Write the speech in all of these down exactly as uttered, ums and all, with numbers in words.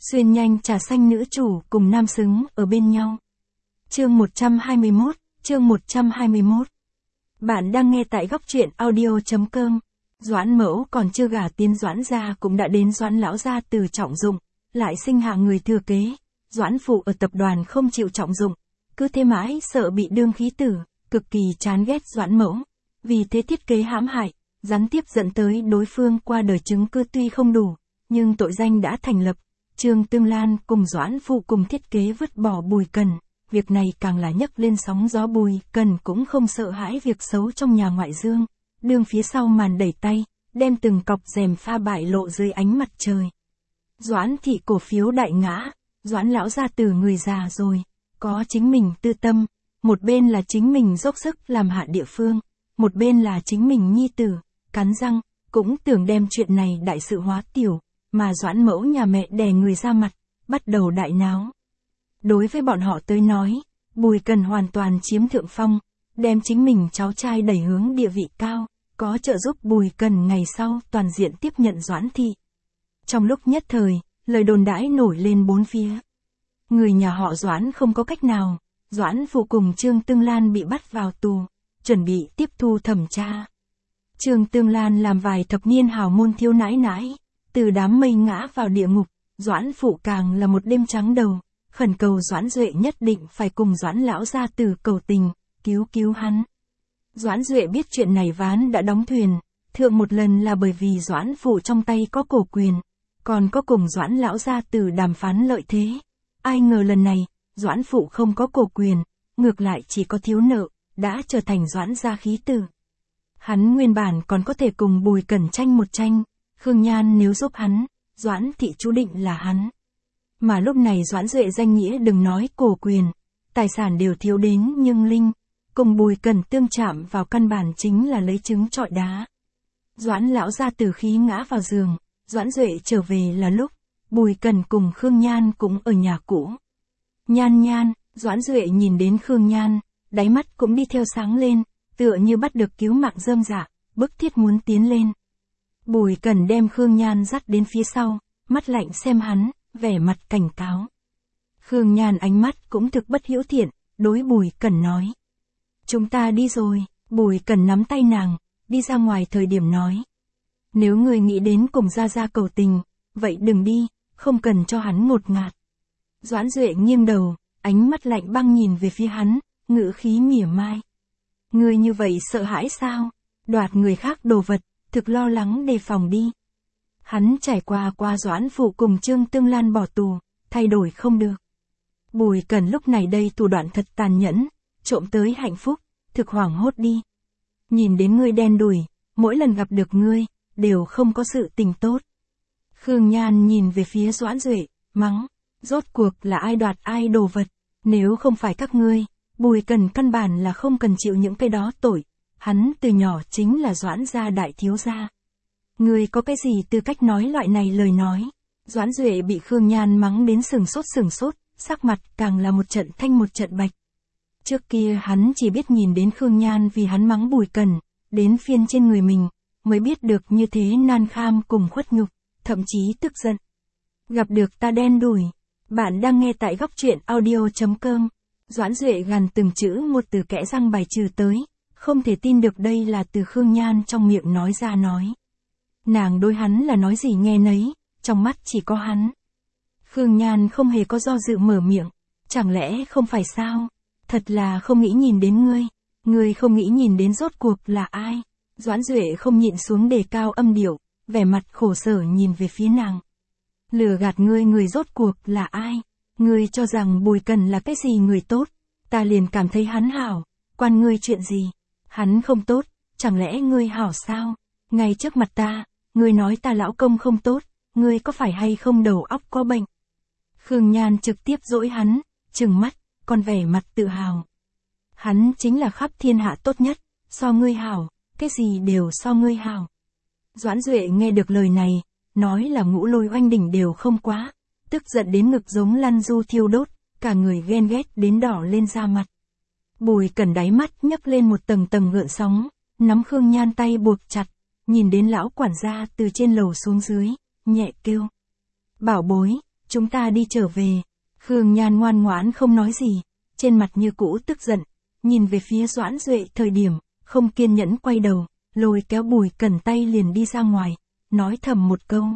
Xuyên nhanh trà xanh nữ chủ cùng nam xứng ở bên nhau. Chương một trăm hai mươi mốt, chương một trăm hai mươi mốt. Bạn đang nghe tại góc truyện audio chấm com. Doãn Mẫu còn chưa gả tiến Doãn gia cũng đã đến Doãn lão gia từ trọng dụng, lại sinh hạ người thừa kế. Doãn phụ ở tập đoàn không chịu trọng dụng, cứ thế mãi sợ bị đương khí tử, cực kỳ chán ghét Doãn Mẫu. Vì thế thiết kế hãm hại, gián tiếp dẫn tới đối phương qua đời chứng cứ tuy không đủ, nhưng tội danh đã thành lập. Trương Tương Lan cùng Doãn phụ cùng thiết kế vứt bỏ Bùi Cần, việc này càng là nhấc lên sóng gió. Bùi Cần cũng không sợ hãi việc xấu trong nhà ngoại dương, đương phía sau màn đẩy tay, đem từng cọc rèm pha bại lộ dưới ánh mặt trời. Doãn thị cổ phiếu đại ngã, Doãn lão gia từ người già rồi, có chính mình tư tâm, một bên là chính mình dốc sức làm hạ địa phương, một bên là chính mình nhi tử, cắn răng, cũng tưởng đem chuyện này đại sự hóa tiểu, mà Doãn Mẫu nhà mẹ đè người ra mặt, bắt đầu đại náo. Đối với bọn họ tới nói, Bùi Cần hoàn toàn chiếm thượng phong, đem chính mình cháu trai đẩy hướng địa vị cao, có trợ giúp Bùi Cần ngày sau toàn diện tiếp nhận Doãn thị. Trong lúc nhất thời, lời đồn đãi nổi lên bốn phía. Người nhà họ Doãn không có cách nào, Doãn phụ cùng Trương Tương Lan bị bắt vào tù, chuẩn bị tiếp thu thẩm tra. Trương Tương Lan làm vài thập niên hào môn thiếu nãi nãi, từ đám mây ngã vào địa ngục, Doãn phụ càng là một đêm trắng đầu, khẩn cầu Doãn Duệ nhất định phải cùng Doãn lão gia tử cầu tình, cứu cứu hắn. Doãn Duệ biết chuyện này ván đã đóng thuyền, thượng một lần là bởi vì Doãn phụ trong tay có cổ quyền, còn có cùng Doãn lão gia tử đàm phán lợi thế. Ai ngờ lần này, Doãn phụ không có cổ quyền, ngược lại chỉ có thiếu nợ, đã trở thành Doãn gia khí tử. Hắn nguyên bản còn có thể cùng Bùi Cần tranh một tranh, Khương Nhan nếu giúp hắn, Doãn thị chú định là hắn. Mà lúc này Doãn Duệ danh nghĩa đừng nói cổ quyền, tài sản đều thiếu đến nhưng linh, cùng Bùi Cần tương chạm vào căn bản chính là lấy trứng trọi đá. Doãn lão gia tử khí ngã vào giường, Doãn Duệ trở về là lúc, Bùi Cần cùng Khương Nhan cũng ở nhà cũ. Nhan Nhan, Doãn Duệ nhìn đến Khương Nhan, đáy mắt cũng đi theo sáng lên, tựa như bắt được cứu mạng rơm rạ, bức thiết muốn tiến lên. Bùi Cần đem Khương Nhan dắt đến phía sau, mắt lạnh xem hắn, vẻ mặt cảnh cáo. Khương Nhan ánh mắt cũng thực bất hữu thiện, đối Bùi Cần nói. Chúng ta đi rồi, Bùi Cần nắm tay nàng, đi ra ngoài thời điểm nói. Nếu người nghĩ đến cùng gia gia cầu tình, vậy đừng đi, không cần cho hắn ngột ngạt. Doãn Duệ nghiêng đầu, ánh mắt lạnh băng nhìn về phía hắn, ngữ khí mỉa mai. Người như vậy sợ hãi sao? Đoạt người khác đồ vật, thực lo lắng đề phòng đi. Hắn trải qua qua Doãn phụ cùng Trương Tương Lan bỏ tù, thay đổi không được. Bùi Cần lúc này đây thủ đoạn thật tàn nhẫn, trộm tới hạnh phúc, thực hoảng hốt đi. Nhìn đến ngươi đen đủi, mỗi lần gặp được ngươi, đều không có sự tình tốt. Khương Nhan nhìn về phía Doãn Duệ, mắng, rốt cuộc là ai đoạt ai đồ vật, nếu không phải các ngươi, Bùi Cần căn bản là không cần chịu những cái đó tội, hắn từ nhỏ chính là Doãn gia đại thiếu gia. Ngươi có cái gì tư cách nói loại này lời nói? Doãn Duệ bị Khương Nhan mắng đến sừng sốt sừng sốt, sắc mặt càng là một trận thanh một trận bạch. Trước kia hắn chỉ biết nhìn đến Khương Nhan vì hắn mắng Bùi Cần, đến phiên trên người mình, mới biết được như thế nan kham cùng khuất nhục, thậm chí tức giận. Gặp được ta đen đủi. Bạn đang nghe tại góc truyện audio chấm com. Doãn Duệ gằn từng chữ một từ kẽ răng bài trừ tới, không thể tin được đây là từ Khương Nhan trong miệng nói ra nói. Nàng đối hắn là nói gì nghe nấy, trong mắt chỉ có hắn. Khương Nhan không hề có do dự mở miệng, chẳng lẽ không phải sao? Thật là không nghĩ nhìn đến ngươi, ngươi không nghĩ nhìn đến rốt cuộc là ai? Doãn Duệ không nhịn xuống đề cao âm điệu, vẻ mặt khổ sở nhìn về phía nàng. Lừa gạt ngươi người rốt cuộc là ai? Ngươi cho rằng Bùi Cần là cái gì người tốt, ta liền cảm thấy hắn hảo, quan ngươi chuyện gì? Hắn không tốt, chẳng lẽ ngươi hảo sao? Ngay trước mặt ta, ngươi nói ta lão công không tốt, ngươi có phải hay không đầu óc có bệnh? Khương Nhan trực tiếp dỗi hắn, trừng mắt, còn vẻ mặt tự hào. Hắn chính là khắp thiên hạ tốt nhất, so ngươi hảo, cái gì đều so ngươi hảo. Doãn Duệ nghe được lời này, nói là ngũ lôi oanh đỉnh đều không quá, tức giận đến ngực giống lăn du thiêu đốt, cả người ghen ghét đến đỏ lên da mặt. Bùi Cần đáy mắt nhấc lên một tầng tầng gợn sóng, nắm Khương Nhan tay buộc chặt, nhìn đến lão quản gia từ trên lầu xuống dưới, nhẹ kêu. Bảo bối, chúng ta đi trở về. Khương Nhan ngoan ngoãn không nói gì, trên mặt như cũ tức giận, nhìn về phía Doãn Duệ thời điểm, không kiên nhẫn quay đầu, lôi kéo Bùi Cẩn tay liền đi ra ngoài, nói thầm một câu.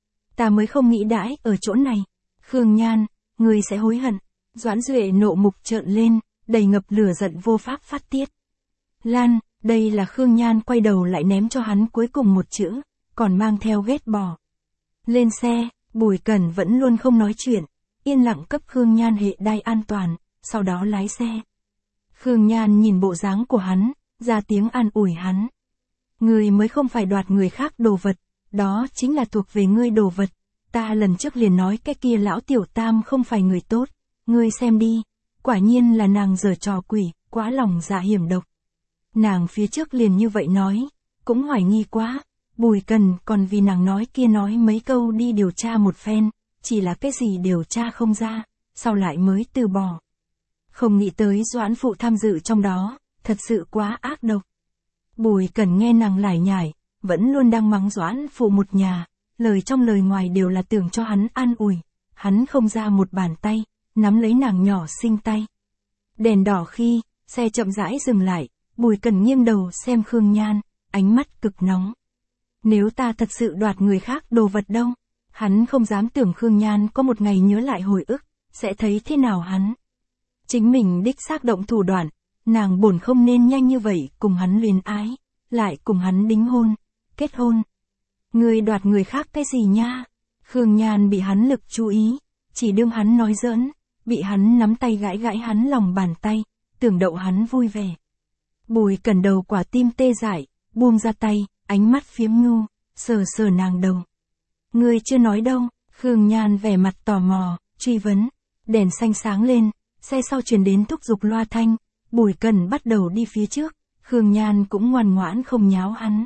Ta mới không nghĩ đãi ở chỗ này. Khương Nhan, ngươi sẽ hối hận. Doãn Duệ nộ mục trợn lên, đầy ngập lửa giận vô pháp phát tiết. Lan, đây là Khương Nhan quay đầu lại ném cho hắn cuối cùng một chữ, còn mang theo ghét bỏ. Lên xe, Bùi Cẩn vẫn luôn không nói chuyện, yên lặng cấp Khương Nhan hệ đai an toàn, sau đó lái xe. Khương Nhan nhìn bộ dáng của hắn, ra tiếng an ủi hắn. Ngươi mới không phải đoạt người khác đồ vật, đó chính là thuộc về ngươi đồ vật. Ta lần trước liền nói cái kia lão tiểu tam không phải người tốt, ngươi xem đi, quả nhiên là nàng giở trò quỷ, quá lòng dạ hiểm độc. Nàng phía trước liền như vậy nói, cũng hoài nghi quá, Bùi Cẩn còn vì nàng nói kia nói mấy câu đi điều tra một phen, chỉ là cái gì điều tra không ra, sau lại mới từ bỏ. Không nghĩ tới Doãn phụ tham dự trong đó, thật sự quá ác độc. Bùi Cẩn nghe nàng lải nhải, vẫn luôn đang mắng Doãn phụ một nhà, lời trong lời ngoài đều là tưởng cho hắn an ủi, hắn không ra một bàn tay, nắm lấy nàng nhỏ xinh tay. Đèn đỏ khi, xe chậm rãi dừng lại, Bùi Cẩn nghiêng đầu xem Khương Nhan, ánh mắt cực nóng. Nếu ta thật sự đoạt người khác đồ vật đâu, hắn không dám tưởng Khương Nhan có một ngày nhớ lại hồi ức, sẽ thấy thế nào hắn. Chính mình đích xác động thủ đoạn, nàng bổn không nên nhanh như vậy cùng hắn luyến ái, lại cùng hắn đính hôn, kết hôn. Người đoạt người khác cái gì nha? Khương Nhan bị hắn lực chú ý, chỉ đương hắn nói giỡn, bị hắn nắm tay gãi gãi hắn lòng bàn tay, tưởng đậu hắn vui vẻ. Bùi Cẩn đầu quả tim tê dại, buông ra tay, ánh mắt phiếm nhu, sờ sờ nàng đầu. Ngươi chưa nói đâu, Khương Nhan vẻ mặt tò mò, truy vấn, đèn xanh sáng lên, xe sau truyền đến thúc giục loa thanh, Bùi Cẩn bắt đầu đi phía trước, Khương Nhan cũng ngoan ngoãn không nháo hắn.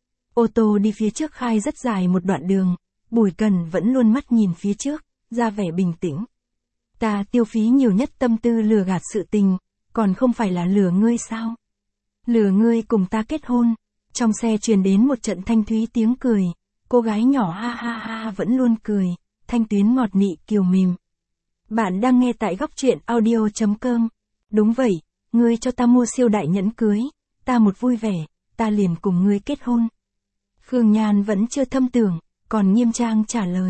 Ô tô đi phía trước khai rất dài một đoạn đường, Bùi Cẩn vẫn luôn mắt nhìn phía trước, ra vẻ bình tĩnh. Ta tiêu phí nhiều nhất tâm tư lừa gạt sự tình, còn không phải là lừa ngươi sao? Lừa ngươi cùng ta kết hôn. Trong xe truyền đến một trận thanh thúy tiếng cười, cô gái nhỏ ha ha ha vẫn luôn cười, thanh tuyến ngọt nị kiều mềm. Bạn đang nghe tại góc truyện audio chấm com. Đúng vậy, ngươi cho ta mua siêu đại nhẫn cưới, ta một vui vẻ, ta liền cùng ngươi kết hôn. Khương Nhan vẫn chưa thâm tưởng, còn nghiêm trang trả lời.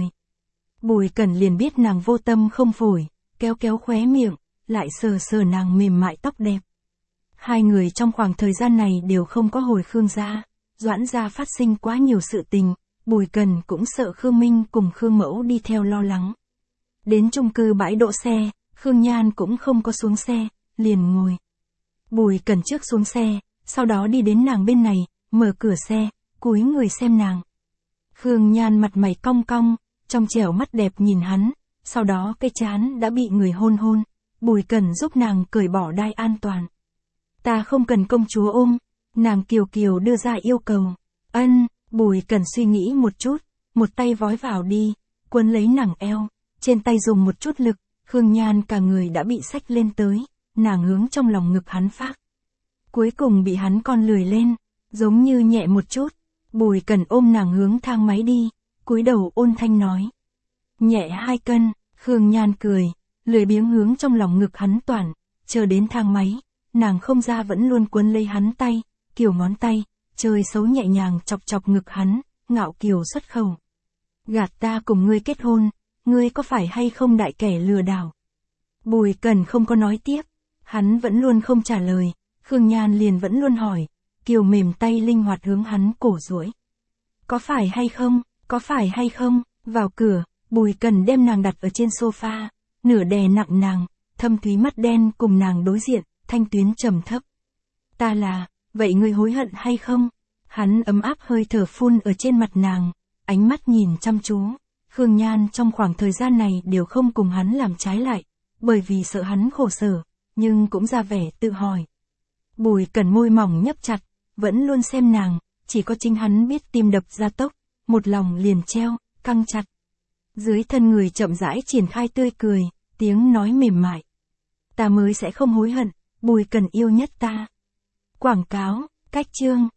Bùi Cẩn liền biết nàng vô tâm không phổi, kéo kéo khóe miệng, lại sờ sờ nàng mềm mại tóc đẹp. Hai người trong khoảng thời gian này đều không có hồi Khương gia, Doãn gia phát sinh quá nhiều sự tình, Bùi Cẩn cũng sợ Khương Minh cùng Khương Mẫu đi theo lo lắng. Đến chung cư bãi đỗ xe, Khương Nhan cũng không có xuống xe, liền ngồi. Bùi Cẩn trước xuống xe, sau đó đi đến nàng bên này, mở cửa xe, cúi người xem nàng. Khương Nhan mặt mày cong cong, trong trẻo mắt đẹp nhìn hắn, sau đó cái trán đã bị người hôn hôn, Bùi Cẩn giúp nàng cởi bỏ đai an toàn. Ta không cần công chúa ôm, nàng kiều kiều đưa ra yêu cầu. Ân, Bùi Cẩn suy nghĩ một chút, một tay vói vào đi, quấn lấy nàng eo, trên tay dùng một chút lực, Khương Nhan cả người đã bị xách lên tới, nàng hướng trong lòng ngực hắn phát. Cuối cùng bị hắn con lười lên, giống như nhẹ một chút, Bùi Cẩn ôm nàng hướng thang máy đi, cúi đầu ôn thanh nói. Nhẹ hai cân, Khương Nhan cười, lười biếng hướng trong lòng ngực hắn toàn, chờ đến thang máy. Nàng không ra vẫn luôn cuốn lấy hắn tay, kiều ngón tay, chơi xấu nhẹ nhàng chọc chọc ngực hắn, ngạo kiều xuất khẩu. Gạt ta cùng ngươi kết hôn, ngươi có phải hay không đại kẻ lừa đảo? Bùi Cẩn không có nói tiếp, hắn vẫn luôn không trả lời, Khương Nhan liền vẫn luôn hỏi, kiều mềm tay linh hoạt hướng hắn cổ duỗi. Có phải hay không, có phải hay không, vào cửa, Bùi Cẩn đem nàng đặt ở trên sofa, nửa đè nặng nàng, thâm thúy mắt đen cùng nàng đối diện. Thanh tuyến trầm thấp. Ta là, vậy ngươi hối hận hay không? Hắn ấm áp hơi thở phun ở trên mặt nàng, ánh mắt nhìn chăm chú. Khương Nhan trong khoảng thời gian này đều không cùng hắn làm trái lại, bởi vì sợ hắn khổ sở, nhưng cũng ra vẻ tự hỏi. Bùi Cẩn môi mỏng nhấp chặt, vẫn luôn xem nàng, chỉ có chính hắn biết tim đập gia tốc, một lòng liền treo, căng chặt. Dưới thân người chậm rãi triển khai tươi cười, tiếng nói mềm mại. Ta mới sẽ không hối hận. Bùi Cẩn yêu nhất ta. Quảng cáo, cách chương.